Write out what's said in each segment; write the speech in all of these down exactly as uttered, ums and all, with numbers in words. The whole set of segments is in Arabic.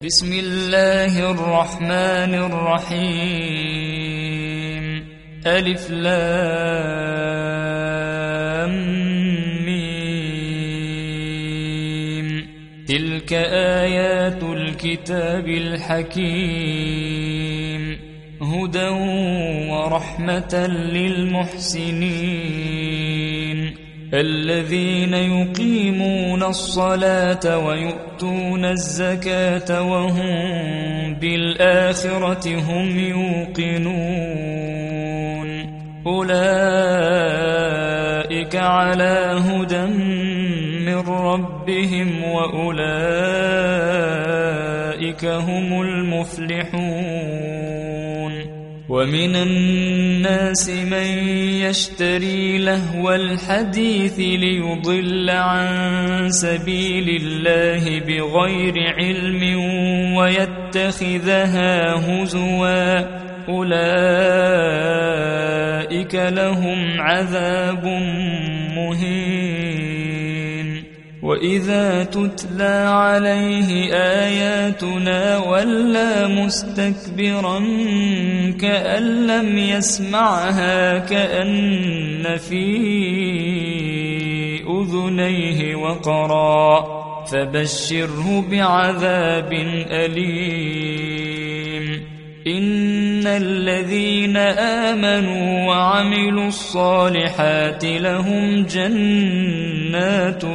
بسم الله الرحمن الرحيم. ألف لام ميم. تلك آيات الكتاب الحكيم، هدى ورحمة للمحسنين الذين يقيمون الصلاة ويؤتون الزكاة وهم بالآخرة هم يوقنون. أولئك على هدى من ربهم وأولئك هم المفلحون. ومن الناس من يشتري لهو الحديث ليضل عن سبيل الله بغير علم ويتخذها هزوا، أولئك لهم عذاب مهين. وإذا تتلى عليه آياتنا ولى مستكبرا كأن لم يسمعها كأن في أذنيه وقرا، فبشره بعذاب أليم. إن الذين آمنوا وعملوا الصالحات لهم جنات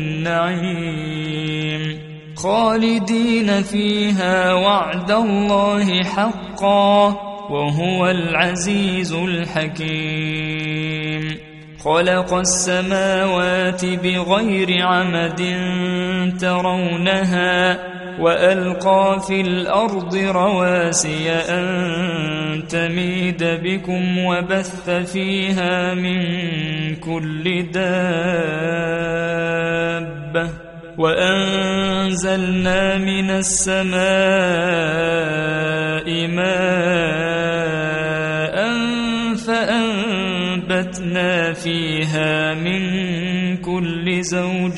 النعيم خالدين فيها وعد الله حقا وهو العزيز الحكيم. خلق السماوات بغير عمد ترونها وألقى في الأرض رواسي أن تميد بكم وبث فيها من كل دابة وأنزلنا من السماء ماء فأنبتنا فيها من كل زوج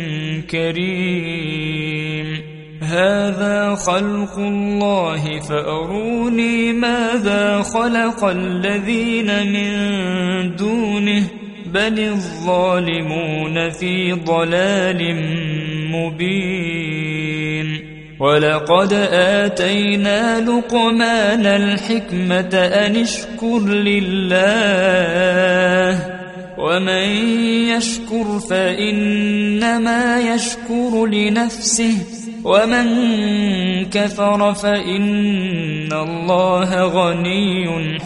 كريم. هذا خلق الله فأروني ماذا خلق الذين من دونه بل الظالمون في ضلال مبين. ولقد آتينا لقمان الحكمة أن اشكر لله ومن يشكر فإنما يشكر لنفسه ومن كفر فإن الله غني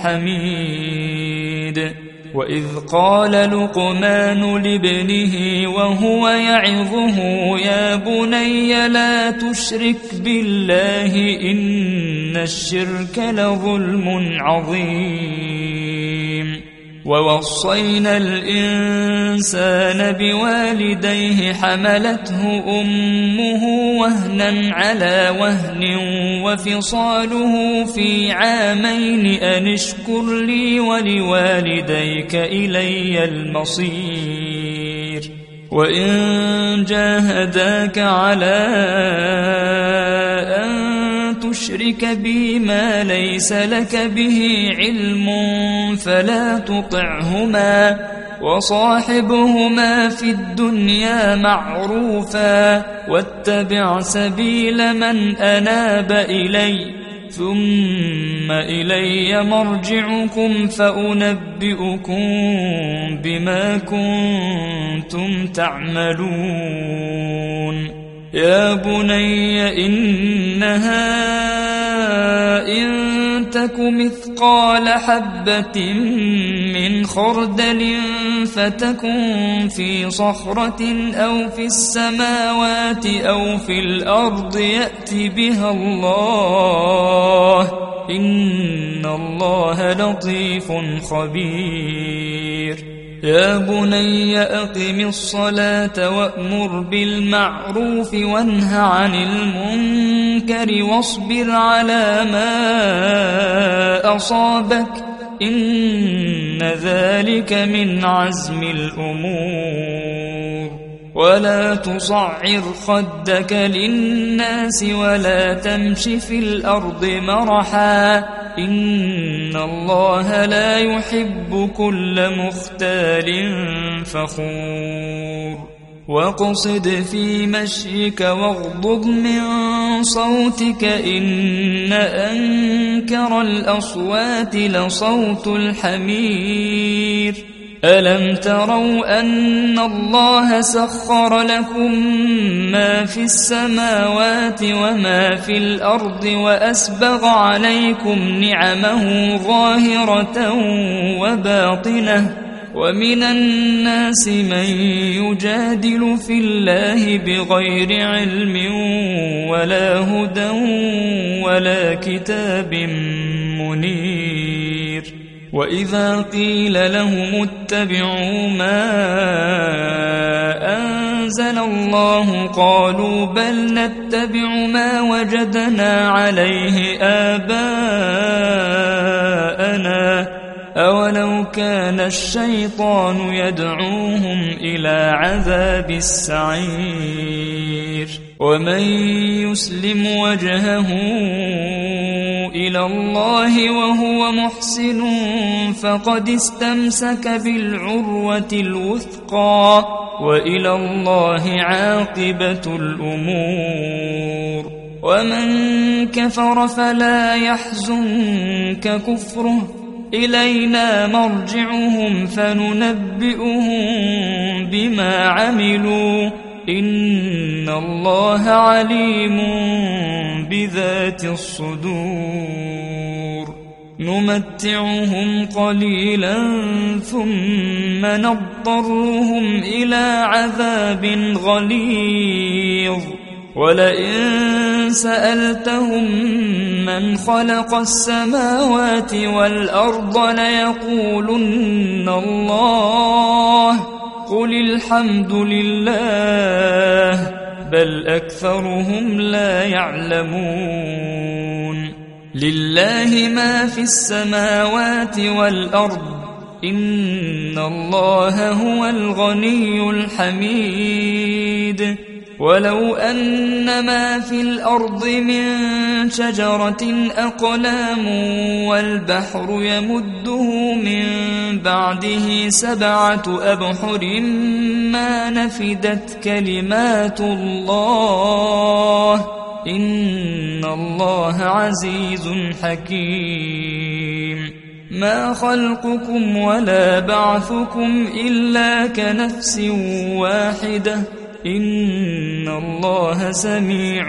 حميد. وإذ قال لقمان لابنه وهو يعظه يا بني لا تشرك بالله إن الشرك لظلم عظيم. ووصينا الإنسان بوالديه حملته أمه وهنا على وهن وفصاله في عامين أن اشكر لي ولوالديك إلي المصير. وإن جاهداك على أن تشرك بي ما ليس لك به علم فلا تطعهما وصاحبهما في الدنيا معروفا واتبع سبيل من أناب إلي ثم إلي مرجعكم فأنبئكم بما كنتم تعملون. يا بني إنها إن تك مثقال حبة من خردل فتكن في صخرة أو في السماوات أو في الأرض يأت بها الله إن الله لطيف خبير. يا بني أقم الصلاة وأمر بالمعروف وانه عن المنكر واصبر على ما أصابك إن ذلك من عزم الأمور. ولا تصعر خدك للناس ولا تمش في الأرض مرحا إن الله لا يحب كل مختال فخور واقصد في مشيك واغضض من صوتك إن أنكر الأصوات لصوت الحمير ألم تروا أن الله سخر لكم ما في السماوات وما في الأرض وأسبغ عليكم نعمه ظاهرة وباطنة ومن الناس من يجادل في الله بغير علم ولا هدى ولا كتاب منير وإذا قيل لهم اتبعوا ما أنزل الله قالوا بل نتبع ما وجدنا عليه آباءنا أولو كان الشيطان يدعوهم إلى عذاب السعير ومن يسلم وجهه إلى الله وهو محسن فقد استمسك بالعروة الوثقى وإلى الله عاقبة الأمور ومن كفر فلا يحزنك كفره إلينا مرجعهم فننبئهم بما عملوا إن الله عليم بذات الصدور نمتعهم قليلا ثم نضطرهم إلى عذاب غليظ ولئن سألتهم من خلق السماوات والأرض ليقولن الله قل الحمد لله بل أكثرهم لا يعلمون لله ما في السماوات والأرض إن الله هو الغني الحميد ولو أن ما في الأرض من شجرة أقلام والبحر يمده من بعده سبعة أبحر ما نفدت كلمات الله إن الله عزيز حكيم ما خلقكم ولا بعثكم إلا كنفس واحدة إن الله سميع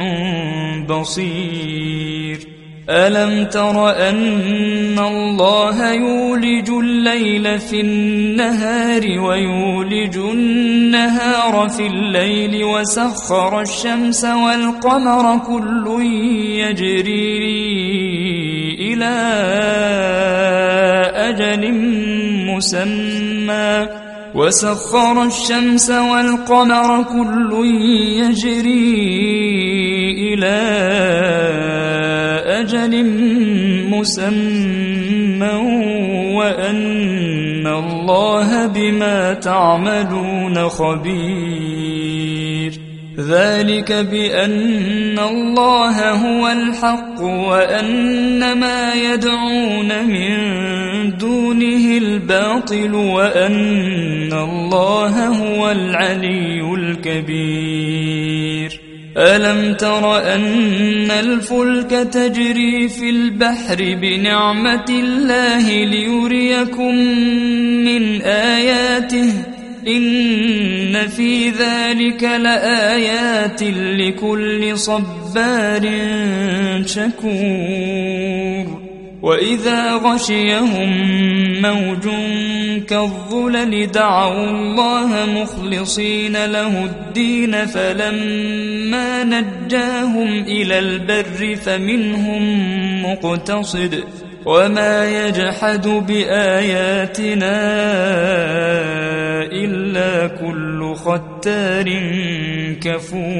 بصير ألم تر أن الله يولج الليل في النهار ويولج النهار في الليل وسخر الشمس والقمر كل يجري إلى أجل مسمى وسخر الشمس والقمر كل يجري إلى أجل مسمى وأن الله بما تعملون خبير ذلك بأن الله هو الحق وأن ما يدعون من دونه الباطل وأن الله هو العلي الكبير ألم تر أن الفلك تجري في البحر بنعمة الله ليريكم من آياته إن في ذلك لآيات لكل صبار شكور وإذا غشيهم موج كالظلل دعوا الله مخلصين له الدين فلما نجاهم إلى البر فمنهم مقتصد وما يجحد بآياتنا إلا كل ختار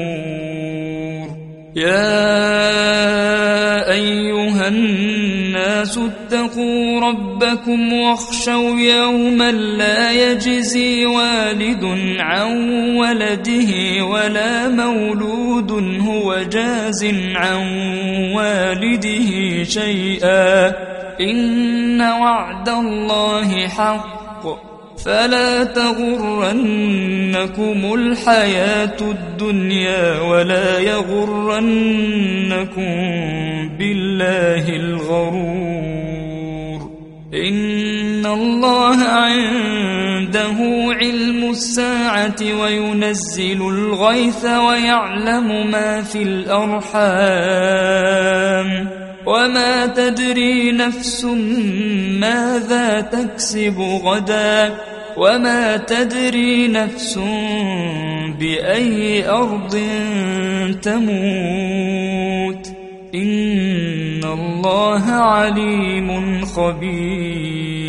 كفور يا أيها الناس الناس اتقوا ربكم واخشوا يوما لا يجزي والد عن ولده ولا مولود هو جاز عن والده شيئا إن وعد الله حق فلا تغرنكم الحياة الدنيا ولا يغرنكم بالله الغرور إن الله عنده علم الساعة وينزل الغيث ويعلم ما في الأرحام وما تدري نفس ماذا تكسب غدا وما تدري نفس بأي أرض تموت إن الله عليم خبير